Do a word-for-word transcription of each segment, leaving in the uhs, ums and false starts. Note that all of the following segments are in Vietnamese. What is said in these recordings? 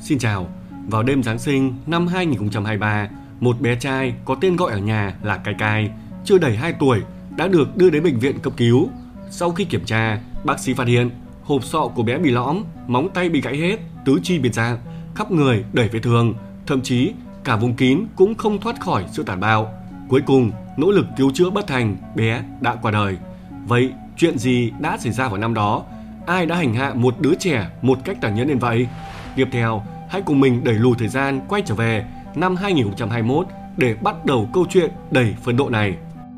Xin chào, vào đêm Giáng sinh năm hai nghìn không trăm hai mươi ba, một bé trai có tên gọi ở nhà là Cai Cai, chưa đầy hai tuổi, đã được đưa đến bệnh viện cấp cứu. Sau khi kiểm tra, bác sĩ phát hiện hộp sọ của bé bị lõm, móng tay bị gãy hết, tứ chi biến dạng, khắp người đầy vết thương, thậm chí cả vùng kín cũng không thoát khỏi sự tàn bạo. Cuối cùng, nỗ lực cứu chữa bất thành, bé đã qua đời. Vậy, chuyện gì đã xảy ra vào năm đó? Ai đã hành hạ một đứa trẻ một cách tàn nhẫn đến vậy? Tiếp theo, hãy cùng mình đẩy lùi thời gian quay trở về năm hai nghìn không trăm hai mươi mốt để bắt đầu câu chuyện đầy phẫn nộ này.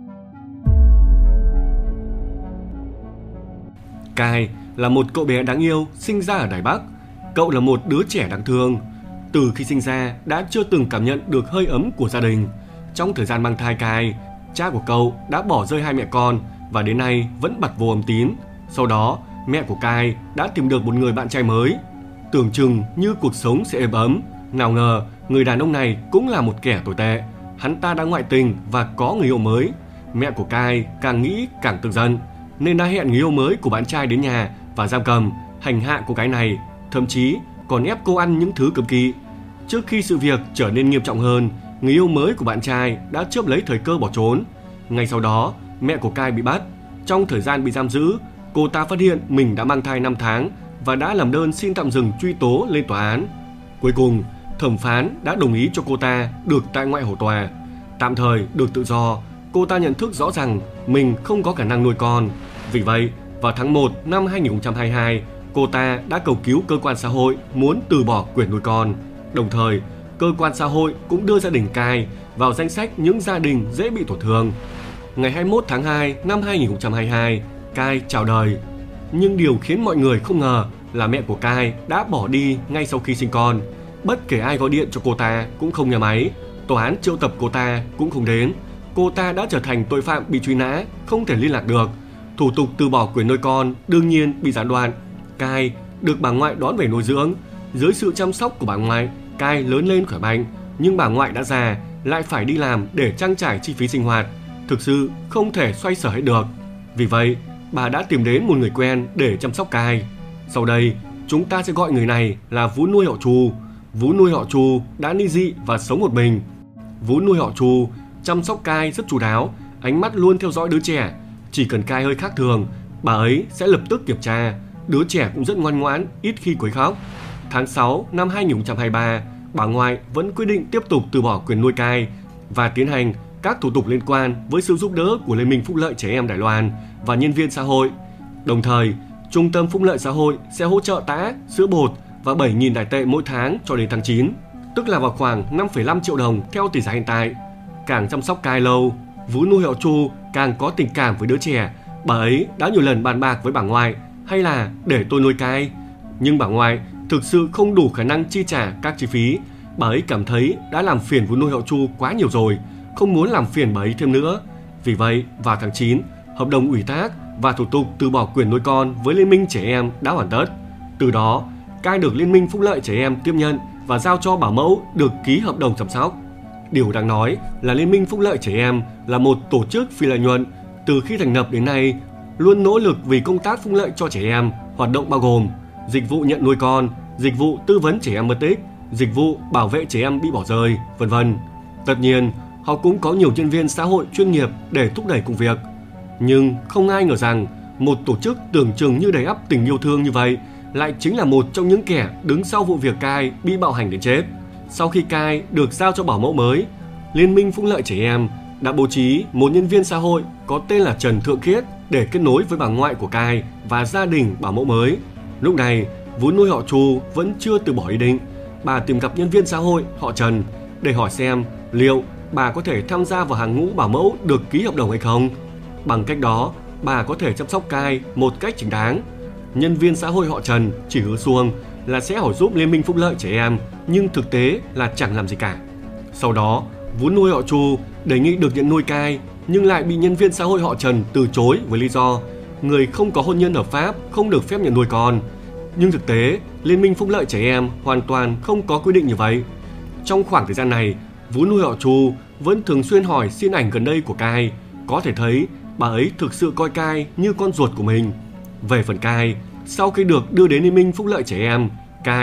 Cai là một cậu bé đáng yêu sinh ra ở Đài Bắc. Cậu là một đứa trẻ đáng thương. Từ khi sinh ra đã chưa từng cảm nhận được hơi ấm của gia đình. Trong thời gian mang thai Cai, cha của cậu đã bỏ rơi hai mẹ con và đến nay vẫn bặt vô âm tín. Sau đó, mẹ của Cai đã tìm được một người bạn trai mới. Tưởng chừng như cuộc sống sẽ êm ấm, nào ngờ người đàn ông này cũng là một kẻ tồi tệ. Hắn ta đã ngoại tình và có người yêu mới. Mẹ của Cai càng nghĩ càng tức giận, nên đã hẹn người yêu mới của bạn trai đến nhà và giam cầm, hành hạ cô gái này, thậm chí còn ép cô ăn những thứ cấm kỵ. Trước khi sự việc trở nên nghiêm trọng hơn, người yêu mới của bạn trai đã chớp lấy thời cơ bỏ trốn. Ngay sau đó, mẹ của Cai bị bắt. Trong thời gian bị giam giữ, cô ta phát hiện mình đã mang thai năm tháng và đã làm đơn xin tạm dừng truy tố lên tòa án. Cuối cùng, thẩm phán đã đồng ý cho cô ta được tại ngoại hầu tòa. Tạm thời được tự do, cô ta nhận thức rõ rằng mình không có khả năng nuôi con. Vì vậy, vào tháng một năm hai nghìn không trăm hai mươi hai, cô ta đã cầu cứu cơ quan xã hội muốn từ bỏ quyền nuôi con. Đồng thời, cơ quan xã hội cũng đưa gia đình Cai vào danh sách những gia đình dễ bị tổn thương. Ngày hai mươi mốt tháng hai năm hai nghìn không trăm hai mươi hai, Cai chào đời. Nhưng điều khiến mọi người không ngờ là mẹ của Cai đã bỏ đi ngay sau khi sinh con. Bất kể ai gọi điện cho cô ta cũng không nghe máy, tòa án triệu tập cô ta cũng không đến. Cô ta đã trở thành tội phạm bị truy nã, không thể liên lạc được. Thủ tục từ bỏ quyền nuôi con đương nhiên bị gián đoạn. Cai được bà ngoại đón về nuôi dưỡng. Dưới sự chăm sóc của bà ngoại, Cai lớn lên khỏe mạnh, nhưng bà ngoại đã già, lại phải đi làm để trang trải chi phí sinh hoạt, thực sự không thể xoay sở hết được. Vì vậy, bà đã tìm đến một người quen để chăm sóc Cai. Sau đây, chúng ta sẽ gọi người này là vú nuôi họ Chu. Vú nuôi họ Chu đã ly dị và sống một mình. Vú nuôi họ Chu chăm sóc Cai rất chu đáo, ánh mắt luôn theo dõi đứa trẻ. Chỉ cần Cai hơi khác thường, bà ấy sẽ lập tức kiểm tra. Đứa trẻ cũng rất ngoan ngoãn, ít khi quấy khóc. Tháng sáu năm hai nghìn không trăm hai mươi ba, bà ngoại vẫn quyết định tiếp tục từ bỏ quyền nuôi Cai và tiến hành các thủ tục liên quan với sự giúp đỡ của Liên minh Phúc lợi Trẻ Em Đài Loan và nhân viên xã hội. Đồng thời, Trung tâm Phúc lợi Xã hội sẽ hỗ trợ tã, sữa bột và bảy nghìn Đài tệ mỗi tháng cho đến tháng chín, tức là vào khoảng năm phẩy năm triệu đồng theo tỷ giá hiện tại. Càng chăm sóc Cai lâu, vú nuôi họ Chu càng có tình cảm với đứa trẻ. Bà ấy đã nhiều lần bàn bạc với bà ngoại, hay là để tôi nuôi Cai. Nhưng bà ngoại thực sự không đủ khả năng chi trả các chi phí. Bà ấy cảm thấy đã làm phiền vú nuôi họ Chu quá nhiều rồi, không muốn làm phiền bà ấy thêm nữa. Vì vậy, vào tháng chín, hợp đồng ủy thác và thủ tục từ bỏ quyền nuôi con với Liên minh Trẻ Em đã hoàn tất. Từ đó, Cai được Liên minh Phúc lợi Trẻ Em tiếp nhận và giao cho bảo mẫu được ký hợp đồng chăm sóc. Điều đáng nói là Liên minh Phúc lợi Trẻ Em là một tổ chức phi lợi nhuận. Từ khi thành lập đến nay, luôn nỗ lực vì công tác phúc lợi cho trẻ em. Hoạt động bao gồm dịch vụ nhận nuôi con, dịch vụ tư vấn trẻ em mất tích, dịch vụ bảo vệ trẻ em bị bỏ rơi, vân vân. Tất nhiên, họ cũng có nhiều nhân viên xã hội chuyên nghiệp để thúc đẩy công việc. Nhưng không ai ngờ rằng một tổ chức tưởng chừng như đầy ắp tình yêu thương như vậy lại chính là một trong những kẻ đứng sau vụ việc Cai bị bạo hành đến chết. Sau khi Cai được giao cho bảo mẫu mới, Liên minh Phúc lợi Trẻ Em đã bố trí một nhân viên xã hội có tên là Trần Thượng Khiết để kết nối với bà ngoại của Cai và gia đình bảo mẫu mới. Lúc này, vú nuôi họ Chu vẫn chưa từ bỏ ý định. Bà tìm gặp nhân viên xã hội họ Trần để hỏi xem liệu bà có thể tham gia vào hàng ngũ bảo mẫu được ký hợp đồng hay không. Bằng cách đó, bà có thể chăm sóc Cai một cách chính đáng. Nhân viên xã hội họ Trần chỉ hứa suông là sẽ hỏi giúp Liên minh Phúc lợi Trẻ Em, nhưng thực tế là chẳng làm gì cả. Sau đó, vú nuôi họ Chu đề nghị được nhận nuôi Cai, nhưng lại bị nhân viên xã hội họ Trần từ chối với lý do người không có hôn nhân hợp pháp không được phép nhận nuôi con. Nhưng thực tế, Liên minh Phúc lợi Trẻ Em hoàn toàn không có quy định như vậy. Trong khoảng thời gian này, vú nuôi họ Chu vẫn thường xuyên hỏi xin ảnh gần đây của Cai. Có thể thấy bà ấy thực sự coi Cai như con ruột của mình. Về phần Cai, sau khi được đưa đến Liên minh Phúc lợi Trẻ Em, Cai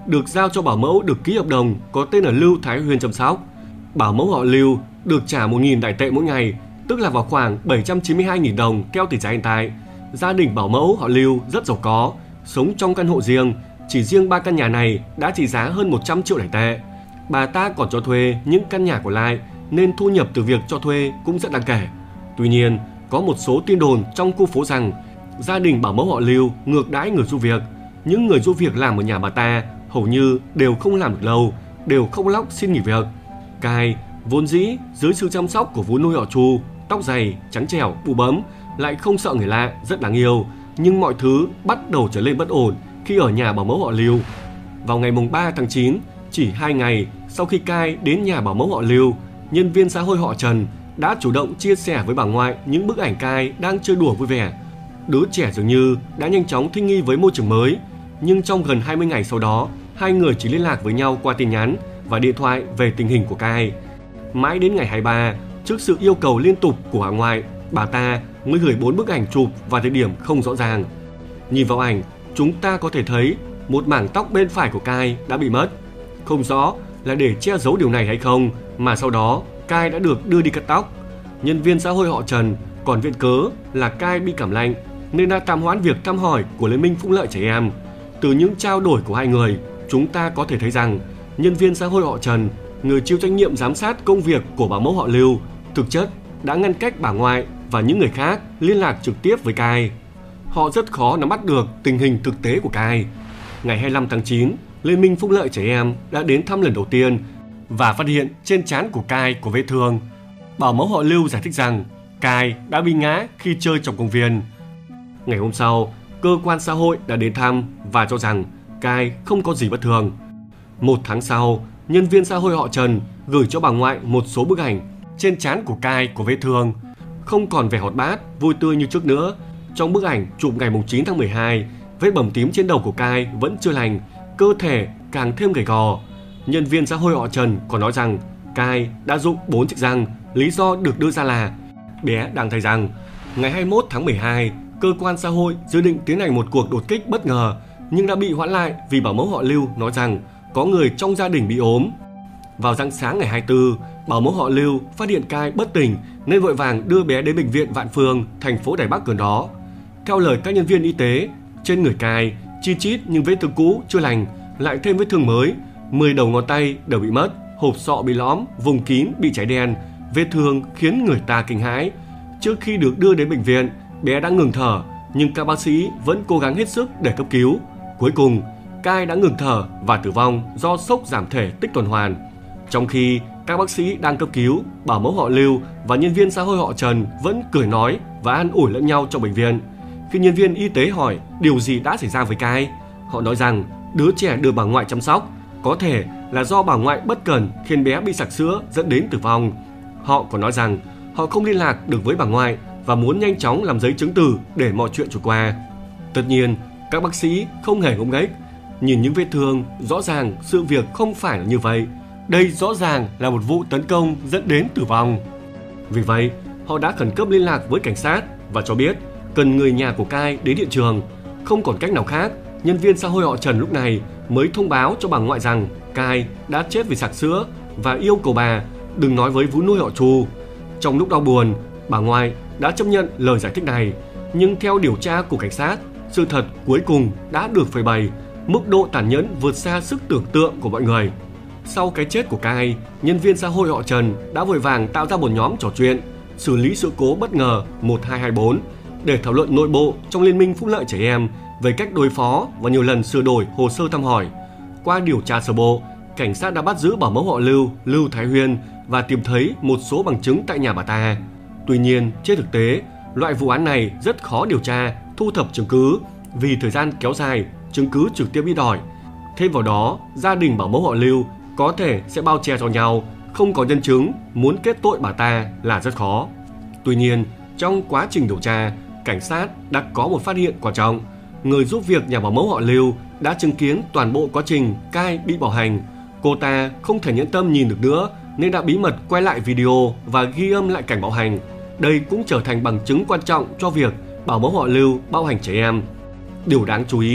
được giao cho bảo mẫu được ký hợp đồng có tên là Lưu Thái Huyên chăm sóc. Bảo mẫu họ Lưu được trả một nghìn đại tệ mỗi ngày, tức là vào khoảng bảy trăm chín mươi hai nghìn đồng theo tỷ giá hiện tại. Gia đình bảo mẫu họ Lưu rất giàu có, sống trong căn hộ riêng, chỉ riêng ba căn nhà này đã trị giá hơn một trăm triệu đại tệ. Bà ta còn cho thuê những căn nhà còn lại nên thu nhập từ việc cho thuê cũng rất đáng kể. Tuy nhiên, có một số tin đồn trong khu phố rằng gia đình bảo mẫu họ Lưu ngược đãi người giúp việc. Những người giúp việc làm ở nhà bà ta hầu như đều không làm được lâu, đều khóc lóc xin nghỉ việc. Cai vốn dĩ dưới sự chăm sóc của vú nuôi họ Chu, tóc dày, trắng trẻo, bụ bẫm, lại không sợ người lạ, rất đáng yêu. Nhưng mọi thứ bắt đầu trở nên bất ổn khi ở nhà bảo mẫu họ Lưu. Vào ngày ba tháng chín, chỉ hai ngày sau khi Cai đến nhà bảo mẫu họ Lưu, nhân viên xã hội họ Trần đã chủ động chia sẻ với bà ngoại những bức ảnh Cai đang chơi đùa vui vẻ. Đứa trẻ dường như đã nhanh chóng thích nghi với môi trường mới, nhưng trong gần hai mươi ngày sau đó, hai người chỉ liên lạc với nhau qua tin nhắn và điện thoại về tình hình của Cai. Mãi đến ngày hai mươi ba, trước sự yêu cầu liên tục của bà ngoại, bà ta mới gửi bốn bức ảnh chụp vào thời điểm không rõ ràng. Nhìn vào ảnh, chúng ta có thể thấy một mảng tóc bên phải của Cai đã bị mất. Không rõ là để che giấu điều này hay không mà sau đó Cai đã được đưa đi cắt tóc. Nhân viên xã hội họ Trần còn viện cớ là Cai bị cảm lạnh nên đã tạm hoãn việc thăm hỏi của Liên minh Phúc lợi trẻ em. Từ những trao đổi của hai người, chúng ta có thể thấy rằng nhân viên xã hội họ Trần, người chịu trách nhiệm giám sát công việc của bảo mẫu họ Lưu, thực chất đã ngăn cách bà ngoại và những người khác liên lạc trực tiếp với Cai. Họ rất khó nắm bắt được tình hình thực tế của Cai. Ngày hai mươi lăm tháng chín, Liên minh Phúc lợi trẻ em đã đến thăm lần đầu tiên và phát hiện trên trán của Cai có vết thương. Bảo mẫu họ Lưu giải thích rằng Cai đã bị ngã khi chơi trong công viên. Ngày hôm sau, cơ quan xã hội đã đến thăm và cho rằng Cai không có gì bất thường. Một tháng sau, nhân viên xã hội họ Trần gửi cho bà ngoại một số bức ảnh. Trên trán của Cai có vết thương, không còn vẻ hoạt bát, vui tươi như trước nữa. Trong bức ảnh chụp ngày chín tháng mười hai, vết bầm tím trên đầu của Cai vẫn chưa lành, cơ thể càng thêm gầy gò. Nhân viên xã hội họ Trần còn nói rằng Cai đã rụng bốn chiếc răng, lý do được đưa ra là bé đang thay răng. Ngày hai mươi mốt tháng mười hai, cơ quan xã hội dự định tiến hành một cuộc đột kích bất ngờ nhưng đã bị hoãn lại vì bảo mẫu họ Lưu nói rằng có người trong gia đình bị ốm. Vào rạng sáng ngày hai mươi tư, bảo mẫu họ Lưu phát hiện Cai bất tỉnh nên vội vàng đưa bé đến bệnh viện Vạn Phương, thành phố Đài Bắc gần đó. Theo lời các nhân viên y tế, trên người Cai chi chít nhưng vết thương cũ chưa lành, lại thêm vết thương mới, mười đầu ngón tay đều bị mất, hộp sọ bị lõm, vùng kín bị cháy đen, vết thương khiến người ta kinh hãi. Trước khi được đưa đến bệnh viện, bé đã ngừng thở, nhưng các bác sĩ vẫn cố gắng hết sức để cấp cứu. Cuối cùng, Cai đã ngừng thở và tử vong do sốc giảm thể tích tuần hoàn. Trong khi các bác sĩ đang cấp cứu, bảo mẫu họ Lưu và nhân viên xã hội họ Trần vẫn cười nói và an ủi lẫn nhau trong bệnh viện. Khi nhân viên y tế hỏi điều gì đã xảy ra với Cai, họ nói rằng đứa trẻ được bà ngoại chăm sóc, có thể là do bà ngoại bất cẩn khiến bé bị sặc sữa dẫn đến tử vong. Họ còn nói rằng họ không liên lạc được với bà ngoại và muốn nhanh chóng làm giấy chứng từ để mọi chuyện trôi qua. Tất nhiên, các bác sĩ không hề ngốc nghếch. Nhìn những vết thương, rõ ràng sự việc không phải là như vậy. Đây rõ ràng là một vụ tấn công dẫn đến tử vong. Vì vậy, họ đã khẩn cấp liên lạc với cảnh sát và cho biết cần người nhà của Cai đến hiện trường. Không còn cách nào khác, nhân viên xã hội họ Trần lúc này mới thông báo cho bà ngoại rằng Cai đã chết vì sặc sữa và yêu cầu bà đừng nói với vú nuôi họ Chu. Trong lúc đau buồn, bà ngoại đã chấp nhận lời giải thích này, nhưng theo điều tra của cảnh sát, sự thật cuối cùng đã được phơi bày, mức độ tàn nhẫn vượt xa sức tưởng tượng của mọi người. Sau cái chết của Cai, nhân viên xã hội họ Trần đã vội vàng tạo ra một nhóm trò chuyện xử lý sự cố bất ngờ một hai hai bốn để thảo luận nội bộ trong Liên minh Phúc lợi trẻ em về cách đối phó và nhiều lần sửa đổi hồ sơ thăm hỏi. Qua điều tra sơ bộ, cảnh sát đã bắt giữ bảo mẫu họ Lưu, Lưu Thái Huyên và tìm thấy một số bằng chứng tại nhà bà ta. Tuy nhiên, trên thực tế, loại vụ án này rất khó điều tra, thu thập chứng cứ vì thời gian kéo dài, chứng cứ trực tiếp ít ỏi. Thêm vào đó, gia đình bảo mẫu họ Lưu có thể sẽ bao che cho nhau, không có nhân chứng, muốn kết tội bà ta là rất khó. Tuy nhiên, trong quá trình điều tra, cảnh sát đã có một phát hiện quan trọng. Người giúp việc nhà bảo mẫu họ Lưu đã chứng kiến toàn bộ quá trình Cai bị bạo hành. Cô ta không thể nhẫn tâm nhìn được nữa nên đã bí mật quay lại video và ghi âm lại cảnh bạo hành. Đây cũng trở thành bằng chứng quan trọng cho việc bảo mẫu họ Lưu bạo hành trẻ em. Điều đáng chú ý,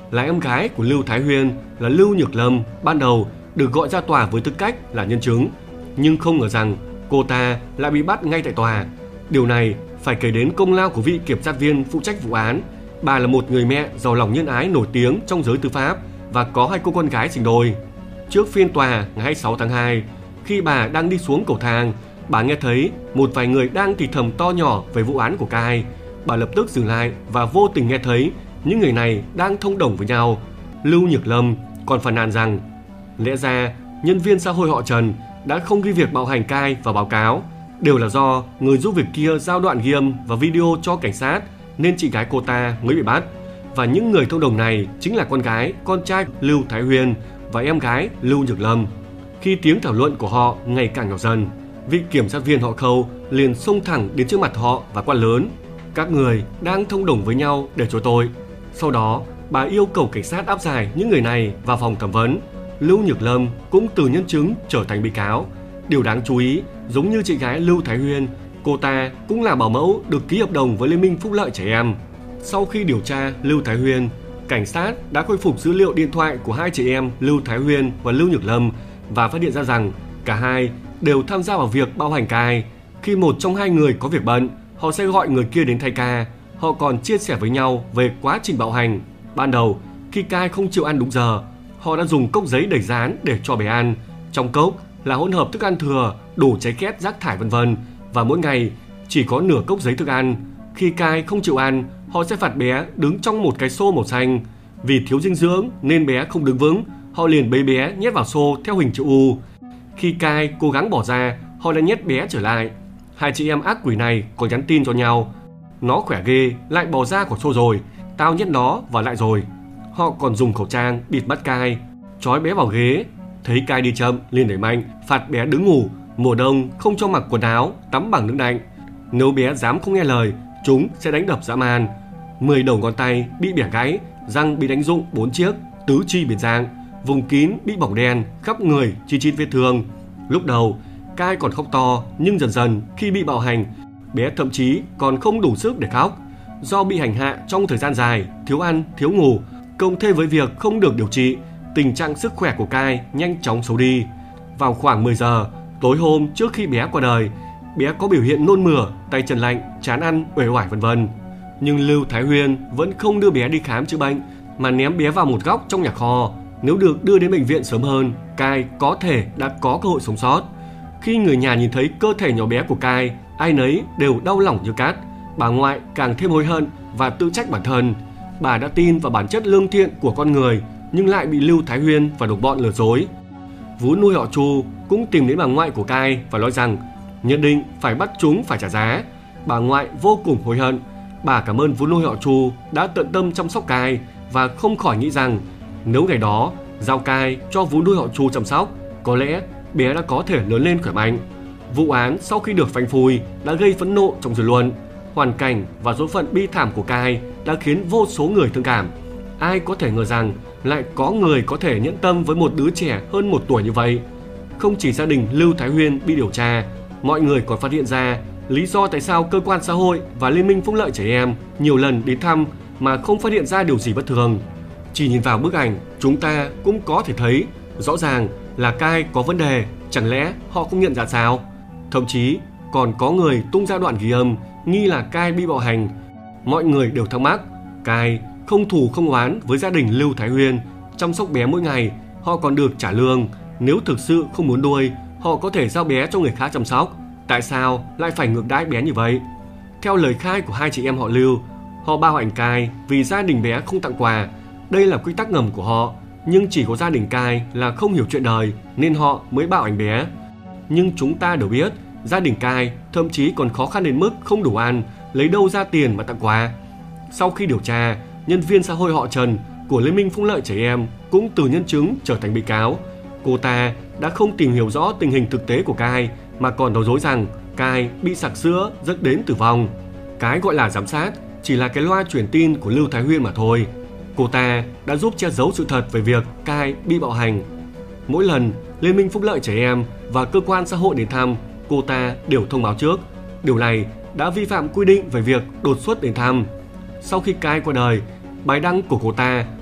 là em gái của Lưu Thái Huyên là Lưu Nhược Lâm ban đầu được gọi ra tòa với tư cách là nhân chứng, nhưng không ngờ rằng cô ta lại bị bắt ngay tại tòa. Điều này phải kể đến công lao của vị kiểm sát viên phụ trách vụ án. Bà là một người mẹ giàu lòng nhân ái nổi tiếng trong giới tư pháp và có hai cô con gái sinh đôi. Trước phiên tòa ngày hai mươi sáu tháng hai, khi bà đang đi xuống cầu thang, bà nghe thấy một vài người đang thì thầm to nhỏ về vụ án của Cai. Bà lập tức dừng lại và vô tình nghe thấy những người này đang thông đồng với nhau. Lưu Nhược Lâm còn phàn nàn rằng lẽ ra nhân viên xã hội họ Trần đã không ghi việc bạo hành Cai vào báo cáo, đều là do người giúp việc kia giao đoạn ghi âm và video cho cảnh sát nên chị gái cô ta mới bị bắt. Và những người thông đồng này chính là con gái, con trai Lưu Thái Huyên và em gái Lưu Nhược Lâm. Khi tiếng thảo luận của họ ngày càng nhỏ dần, vị kiểm sát viên họ Khâu liền xông thẳng đến trước mặt họ và quát lớn: các người đang thông đồng với nhau để chối tội. Sau đó, bà yêu cầu cảnh sát áp giải những người này vào phòng thẩm vấn. Lưu Nhược Lâm cũng từ nhân chứng trở thành bị cáo. Điều đáng chú ý, giống như chị gái Lưu Thái Huyên, cô ta cũng là bảo mẫu được ký hợp đồng với Liên minh Phúc lợi trẻ em. Sau khi điều tra Lưu Thái Huyên, cảnh sát đã khôi phục dữ liệu điện thoại của hai chị em Lưu Thái Huyên và Lưu Nhược Lâm và phát hiện ra rằng cả hai đều tham gia vào việc bạo hành Cai. Khi một trong hai người có việc bận, họ sẽ gọi người kia đến thay ca. Họ còn chia sẻ với nhau về quá trình bạo hành. Ban đầu, khi Cai không chịu ăn đúng giờ, họ đã dùng cốc giấy đẩy rán để cho bé ăn. Trong cốc là hỗn hợp thức ăn thừa, đồ trái két, rác thải vân vân, và mỗi ngày chỉ có nửa cốc giấy thức ăn. Khi Cai không chịu ăn, họ sẽ phạt bé đứng trong một cái xô màu xanh. Vì thiếu dinh dưỡng nên bé không đứng vững, họ liền bế bé nhét vào xô theo hình chữ U. Khi Cai cố gắng bỏ ra, họ lại nhét bé trở lại. Hai chị em ác quỷ này còn nhắn tin cho nhau: nó khỏe ghê, lại bỏ ra khỏi xô rồi, tao nhét nó vào lại rồi. Họ còn dùng khẩu trang bịt mắt Cai, trói bé vào ghế. Thấy Cai đi chậm liền đẩy mạnh phạt bé đứng ngủ, mùa đông không cho mặc quần áo, tắm bằng nước lạnh. Nếu bé dám không nghe lời, chúng sẽ đánh đập dã man. Mười đầu ngón tay bị bẻ gãy, răng bị đánh rụng bốn chiếc, tứ chi biến dạng, vùng kín bị bỏng đen, khắp người chi chít vết thương. Lúc đầu Cai còn khóc to, nhưng dần dần khi bị bạo hành, bé thậm chí còn không đủ sức để khóc. Do bị hành hạ trong thời gian dài, thiếu ăn, thiếu ngủ, cộng thêm với việc không được điều trị, tình trạng sức khỏe của Cai nhanh chóng xấu đi. Vào khoảng mười giờ tối hôm trước khi bé qua đời, bé có biểu hiện nôn mửa, tay chân lạnh, chán ăn, uể oải vân vân. Nhưng Lưu Thái Huyên vẫn không đưa bé đi khám chữa bệnh mà ném bé vào một góc trong nhà kho. Nếu được đưa đến bệnh viện sớm hơn, Cai có thể đã có cơ hội sống sót. Khi người nhà nhìn thấy cơ thể nhỏ bé của Cai, ai nấy đều đau lòng như cát. Bà ngoại càng thêm hối hận và tự trách bản thân. Bà đã tin vào bản chất lương thiện của con người nhưng lại bị Lưu Thái Huyên và đồng bọn lừa dối. Vú nuôi họ Chu cũng tìm đến bà ngoại của Cai và nói rằng nhất định phải bắt chúng phải trả giá. Bà ngoại vô cùng hối hận. Bà cảm ơn vú nuôi họ Chu đã tận tâm chăm sóc Cai và không khỏi nghĩ rằng nếu ngày đó giao Cai cho vú nuôi họ Chu chăm sóc, có lẽ bé đã có thể lớn lên khỏe mạnh. Vụ án sau khi được phanh phui đã gây phẫn nộ trong dư luận. Hoàn cảnh và số phận bi thảm của Cai đã khiến vô số người thương cảm. Ai có thể ngờ rằng lại có người có thể nhẫn tâm với một đứa trẻ hơn một tuổi như vậy. Không chỉ gia đình Lưu Thái Huyên bị điều tra, mọi người còn phát hiện ra lý do tại sao cơ quan xã hội và Liên minh Phúc lợi trẻ em nhiều lần đến thăm mà không phát hiện ra điều gì bất thường. Chỉ nhìn vào bức ảnh, chúng ta cũng có thể thấy rõ ràng là Cai có vấn đề, chẳng lẽ họ không nhận ra sao? Thậm chí còn có người tung ra đoạn ghi âm nghi là Cai bị bạo hành. Mọi người đều thắc mắc, Cai không thù không oán với gia đình Lưu Thái Huyên, chăm sóc bé mỗi ngày, họ còn được trả lương. Nếu thực sự không muốn nuôi, họ có thể giao bé cho người khác chăm sóc. Tại sao lại phải ngược đãi bé như vậy? Theo lời khai của hai chị em họ Lưu, họ bạo hành Cai vì gia đình bé không tặng quà. Đây là quy tắc ngầm của họ, nhưng chỉ có gia đình Cai là không hiểu chuyện đời nên họ mới bạo hành bé. Nhưng chúng ta đều biết, gia đình Cai thậm chí còn khó khăn đến mức không đủ ăn, lấy đâu ra tiền mà tặng quà. Sau khi điều tra, nhân viên xã hội họ Trần của Liên minh Phúc lợi trẻ em cũng từ nhân chứng trở thành bị cáo. Cô ta đã không tìm hiểu rõ tình hình thực tế của Cai mà còn nói dối rằng Cai bị sặc sữa dẫn đến tử vong. Cái gọi là giám sát chỉ là cái loa truyền tin của Lưu Thái Huyên mà thôi. Cô ta đã giúp che giấu sự thật về việc Cai bị bạo hành. Mỗi lần Liên minh Phúc lợi trẻ em và cơ quan xã hội đến thăm, cô ta đều thông báo trước. Điều này đã vi phạm quy định về việc đột xuất đến thăm. Sau khi Cai qua đời, bài đăng của cô ta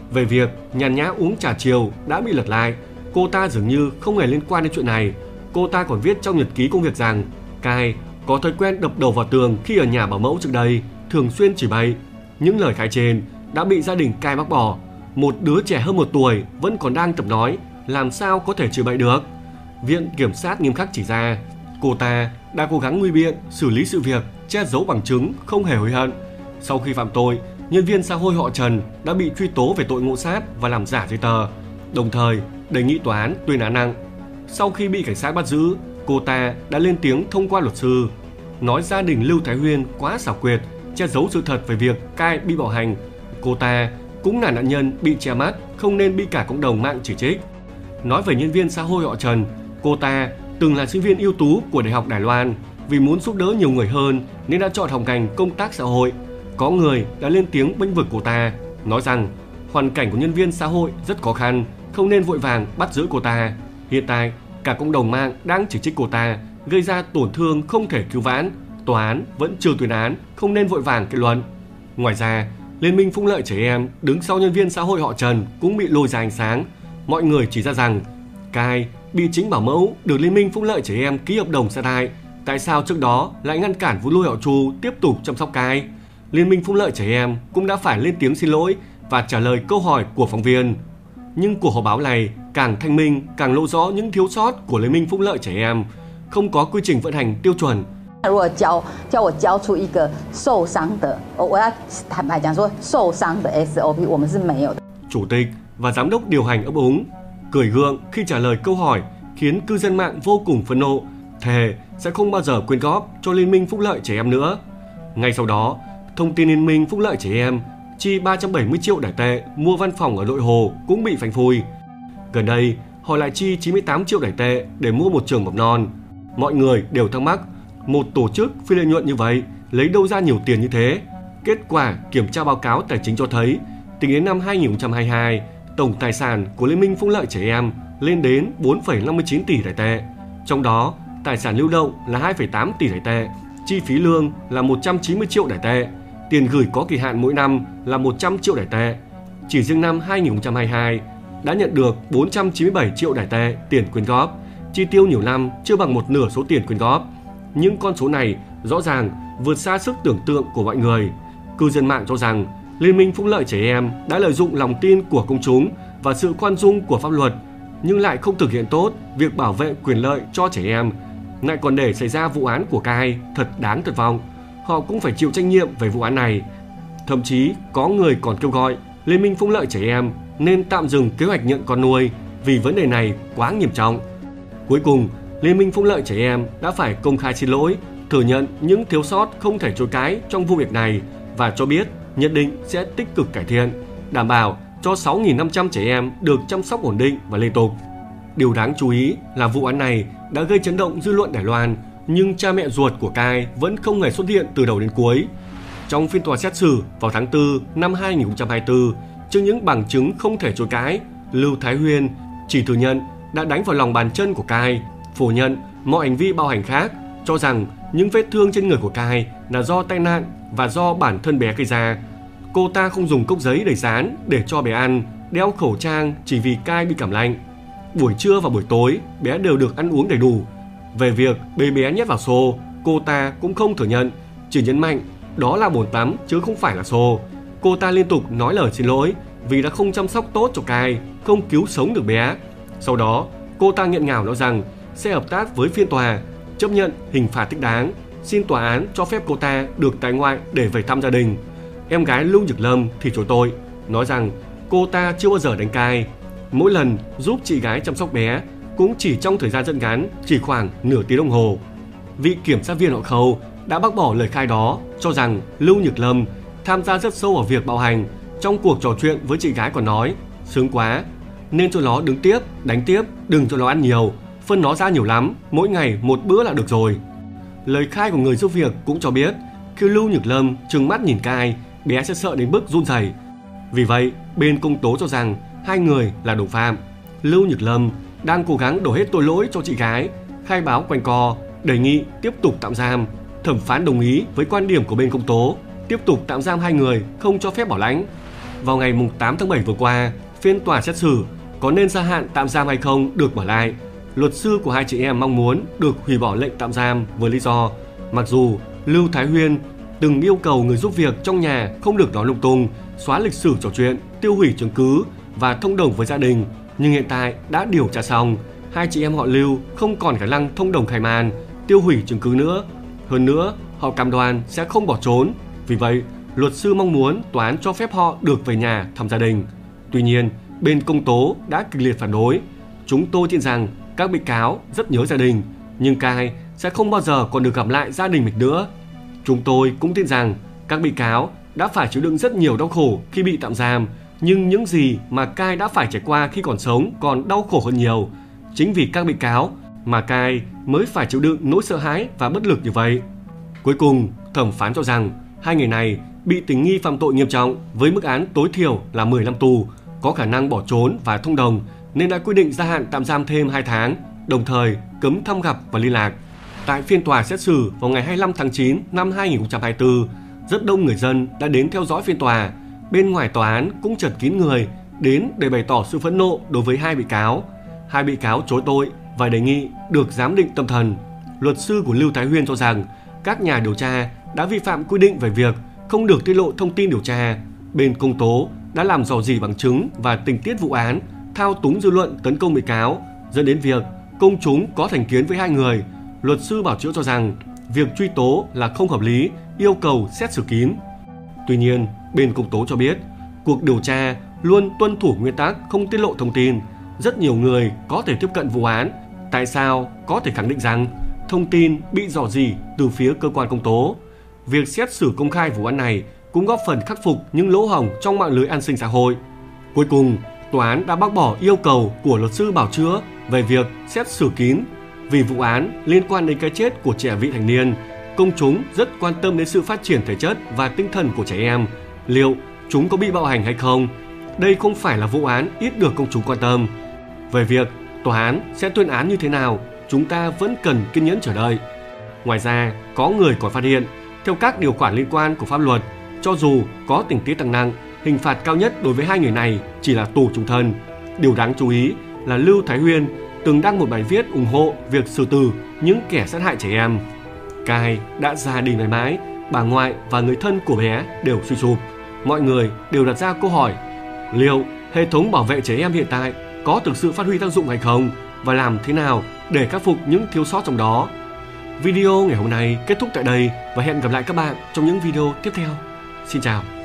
Về việc nhàn nhã uống trà chiều đã bị lật lại, cô ta dường như không hề liên quan đến chuyện này. Cô ta còn viết trong nhật ký công việc rằng Kai có thói quen đập đầu vào tường khi ở nhà bảo mẫu trước đây, thường xuyên chửi bậy. Những lời khai trên đã bị gia đình Kai bác bỏ. Một đứa trẻ hơn một tuổi vẫn còn đang tập nói, làm sao có thể chửi bậy được. Viện kiểm sát nghiêm khắc chỉ ra cô ta đã cố gắng nguy biện, xử lý sự việc, che giấu bằng chứng, không hề hối hận. Sau khi phạm tội, nhân viên xã hội họ Trần đã bị truy tố về tội ngộ sát và làm giả giấy tờ, đồng thời đề nghị tòa án tuyên án nặng. Sau khi bị cảnh sát bắt giữ, cô ta đã lên tiếng thông qua luật sư, nói gia đình Lưu Thái Huyên quá xảo quyệt, che giấu sự thật về việc Kai bị bạo hành. Cô ta cũng là nạn nhân bị che mắt, không nên bị cả cộng đồng mạng chỉ trích. Nói về nhân viên xã hội họ Trần, cô ta từng là sinh viên ưu tú của Đại học Đài Loan, vì muốn giúp đỡ nhiều người hơn nên đã chọn học ngành công tác xã hội. Có người đã lên tiếng bênh vực cô ta, nói rằng hoàn cảnh của nhân viên xã hội rất khó khăn, không nên vội vàng bắt giữ cô ta. Hiện tại, cả cộng đồng mạng đang chỉ trích cô ta gây ra tổn thương không thể cứu vãn. Tòa án vẫn chưa tuyên án, không nên vội vàng kết luận. Ngoài ra, Liên minh Phúc lợi trẻ em đứng sau nhân viên xã hội họ Trần cũng bị lôi ra ánh sáng. Mọi người chỉ ra rằng Kai bị chính bảo mẫu được Liên minh Phúc lợi trẻ em ký hợp đồng sát hại. Tại sao trước đó lại ngăn cản Vũ Lôi họ Chu tiếp tục chăm sóc Kai? Liên minh Phúc lợi trẻ em cũng đã phải lên tiếng xin lỗi và trả lời câu hỏi của phóng viên. Nhưng cuộc họp báo này càng thanh minh, càng lộ rõ những thiếu sót của Liên minh Phúc lợi trẻ em, không có quy trình vận hành tiêu chuẩn. 如果交叫我交出一个受伤的，我要坦白讲说，受伤的 S O P 我们是没有的。 Chủ tịch và giám đốc điều hành ấp úng, cười gượng khi trả lời câu hỏi khiến cư dân mạng vô cùng phẫn nộ, thề sẽ không bao giờ quyên góp cho Liên minh Phúc lợi trẻ em nữa. Ngay sau đó, thông tin Liên minh Phúc lợi trẻ em chi ba trăm bảy mươi triệu Đài tệ mua văn phòng ở Nội Hồ cũng bị phanh phui. Gần đây, họ lại chi chín mươi tám triệu Đài tệ để mua một trường mầm non. Mọi người đều thắc mắc, một tổ chức phi lợi nhuận như vậy lấy đâu ra nhiều tiền như thế? Kết quả kiểm tra báo cáo tài chính cho thấy, tính đến năm hai nghìn không trăm hai mươi hai, tổng tài sản của Liên minh Phúc lợi trẻ em lên đến bốn phẩy năm mươi chín tỷ Đài tệ. Trong đó, tài sản lưu động là hai phẩy tám tỷ Đài tệ, chi phí lương là một trăm chín mươi triệu Đài tệ, tiền gửi có kỳ hạn mỗi năm là một trăm triệu Đài tệ. Chỉ riêng năm hai nghìn không trăm hai mươi hai đã nhận được bốn trăm chín mươi bảy triệu Đài tệ tiền quyên góp, chi tiêu nhiều năm chưa bằng một nửa số tiền quyên góp. Những con số này rõ ràng vượt xa sức tưởng tượng của mọi người. Cư dân mạng cho rằng Liên minh Phúc lợi trẻ em đã lợi dụng lòng tin của công chúng và sự khoan dung của pháp luật, nhưng lại không thực hiện tốt việc bảo vệ quyền lợi cho trẻ em, lại còn để xảy ra vụ án của Kai thật đáng tuyệt vọng. Họ cũng phải chịu trách nhiệm về vụ án này. Thậm chí có người còn kêu gọi Liên minh Phúc lợi trẻ em nên tạm dừng kế hoạch nhận con nuôi vì vấn đề này quá nghiêm trọng. Cuối cùng, Liên minh Phúc lợi trẻ em đã phải công khai xin lỗi, thừa nhận những thiếu sót không thể chối cãi trong vụ việc này và cho biết nhất định sẽ tích cực cải thiện, đảm bảo cho sáu nghìn năm trăm trẻ em được chăm sóc ổn định và liên tục. Điều đáng chú ý là vụ án này đã gây chấn động dư luận Đài Loan, nhưng cha mẹ ruột của Kai vẫn không hề xuất hiện từ đầu đến cuối. Trong phiên tòa xét xử vào tháng tư năm hai nghìn không trăm hai mươi tư, trước những bằng chứng không thể chối cãi, Lưu Thái Huyên chỉ thừa nhận đã đánh vào lòng bàn chân của Kai, phủ nhận mọi hành vi bạo hành khác, cho rằng những vết thương trên người của Kai là do tai nạn và do bản thân bé gây ra. Cô ta không dùng cốc giấy để dán để cho bé ăn, đeo khẩu trang chỉ vì Kai bị cảm lạnh. Buổi trưa và buổi tối, bé đều được ăn uống đầy đủ. Về việc bế bé nhét vào xô, cô ta cũng không thừa nhận, chỉ nhấn mạnh đó là bồn tắm chứ không phải là xô. Cô ta liên tục nói lời xin lỗi vì đã không chăm sóc tốt cho Kai, không cứu sống được bé. Sau đó, cô ta nghẹn ngào nói rằng sẽ hợp tác với phiên tòa, chấp nhận hình phạt thích đáng, xin tòa án cho phép cô ta được tại ngoại để về thăm gia đình. Em gái Lưu Nhật Lâm thì chối tội, nói rằng cô ta chưa bao giờ đánh Kai. Mỗi lần giúp chị gái chăm sóc bé cũng chỉ trong thời gian rất ngắn, chỉ khoảng nửa tiếng đồng hồ. Vị kiểm sát viên họ Khâu đã bác bỏ lời khai đó, cho rằng Lưu Nhật Lâm tham gia rất sâu vào việc bạo hành. Trong cuộc trò chuyện với chị gái còn nói, sướng quá, nên cho nó đứng tiếp, đánh tiếp, đừng cho nó ăn nhiều, phân nó ra nhiều lắm, mỗi ngày một bữa là được rồi. Lời khai của người giúp việc cũng cho biết, khi Lưu Nhật Lâm trừng mắt nhìn Kai, bé sẽ sợ đến mức run rẩy. Vì vậy, bên công tố cho rằng hai người là đồng phạm. Lưu Nhật Lâm đang cố gắng đổ hết tội lỗi cho chị gái, khai báo quanh co, đề nghị tiếp tục tạm giam. Thẩm phán đồng ý với quan điểm của bên công tố, tiếp tục tạm giam hai người, không cho phép bảo lãnh. vào ngày tám tháng bảy vừa qua, phiên tòa xét xử có nên gia hạn tạm giam hay không được mở lại. Luật sư của hai chị em mong muốn được hủy bỏ lệnh tạm giam với lý do mặc dù Lưu Thái Huyên từng yêu cầu người giúp việc trong nhà không được nói lung tung, xóa lịch sử trò chuyện, tiêu hủy chứng cứ và thông đồng với gia đình, nhưng hiện tại đã điều tra xong, hai chị em họ Lưu không còn khả năng thông đồng khai man, tiêu hủy chứng cứ nữa. Hơn nữa, họ cam đoan sẽ không bỏ trốn. Vì vậy, luật sư mong muốn tòa án cho phép họ được về nhà thăm gia đình. Tuy nhiên, bên công tố đã kịch liệt phản đối. Chúng tôi tin rằng các bị cáo rất nhớ gia đình, nhưng Cai sẽ không bao giờ còn được gặp lại gia đình mình nữa. Chúng tôi cũng tin rằng các bị cáo đã phải chịu đựng rất nhiều đau khổ khi bị tạm giam, nhưng những gì mà Cai đã phải trải qua khi còn sống còn đau khổ hơn nhiều. Chính vì các bị cáo mà Cai mới phải chịu đựng nỗi sợ hãi và bất lực như vậy. Cuối cùng, thẩm phán cho rằng hai người này bị tình nghi phạm tội nghiêm trọng với mức án tối thiểu là mười năm tù, có khả năng bỏ trốn và thông đồng nên đã quyết định gia hạn tạm giam thêm hai tháng, đồng thời cấm thăm gặp và liên lạc. Tại phiên tòa xét xử vào ngày hai mươi lăm tháng chín năm hai nghìn không trăm hai mươi tư, rất đông người dân đã đến theo dõi phiên tòa. Bên ngoài tòa án cũng chật kín người đến để bày tỏ sự phẫn nộ đối với hai bị cáo. Hai bị cáo chối tội và đề nghị được giám định tâm thần. Luật sư của Lưu Thái Huyên cho rằng các nhà điều tra đã vi phạm quy định về việc không được tiết lộ thông tin điều tra. Bên công tố đã làm rò rỉ bằng chứng và tình tiết vụ án, thao túng dư luận tấn công bị cáo, dẫn đến việc công chúng có thành kiến với hai người. Luật sư bảo chữa cho rằng việc truy tố là không hợp lý, yêu cầu xét xử kín. Tuy nhiên, bên công tố cho biết cuộc điều tra luôn tuân thủ nguyên tắc không tiết lộ thông tin. Rất nhiều người có thể tiếp cận vụ án. Tại sao có thể khẳng định rằng thông tin bị rò rỉ từ phía cơ quan công tố? Việc xét xử công khai vụ án này cũng góp phần khắc phục những lỗ hổng trong mạng lưới an sinh xã hội. Cuối cùng, tòa án đã bác bỏ yêu cầu của luật sư bảo chữa về việc xét xử kín vì vụ án liên quan đến cái chết của trẻ vị thành niên. Công chúng rất quan tâm đến sự phát triển thể chất và tinh thần của trẻ em. Liệu chúng có bị bạo hành hay không? Đây không phải là vụ án ít được công chúng quan tâm. Về việc tòa án sẽ tuyên án như thế nào, chúng ta vẫn cần kiên nhẫn chờ đợi. Ngoài ra, có người còn phát hiện, theo các điều khoản liên quan của pháp luật, cho dù có tình tiết tăng nặng, hình phạt cao nhất đối với hai người này chỉ là tù chung thân. Điều đáng chú ý là Lưu Thái Huyên từng đăng một bài viết ủng hộ việc xử tử những kẻ sát hại trẻ em. Cai đã ra đi mãi mãi, bà ngoại và người thân của bé đều suy sụp. Mọi người đều đặt ra câu hỏi, liệu hệ thống bảo vệ trẻ em hiện tại có thực sự phát huy tác dụng hay không, và làm thế nào để khắc phục những thiếu sót trong đó. Video ngày hôm nay kết thúc tại đây và hẹn gặp lại các bạn trong những video tiếp theo. Xin chào.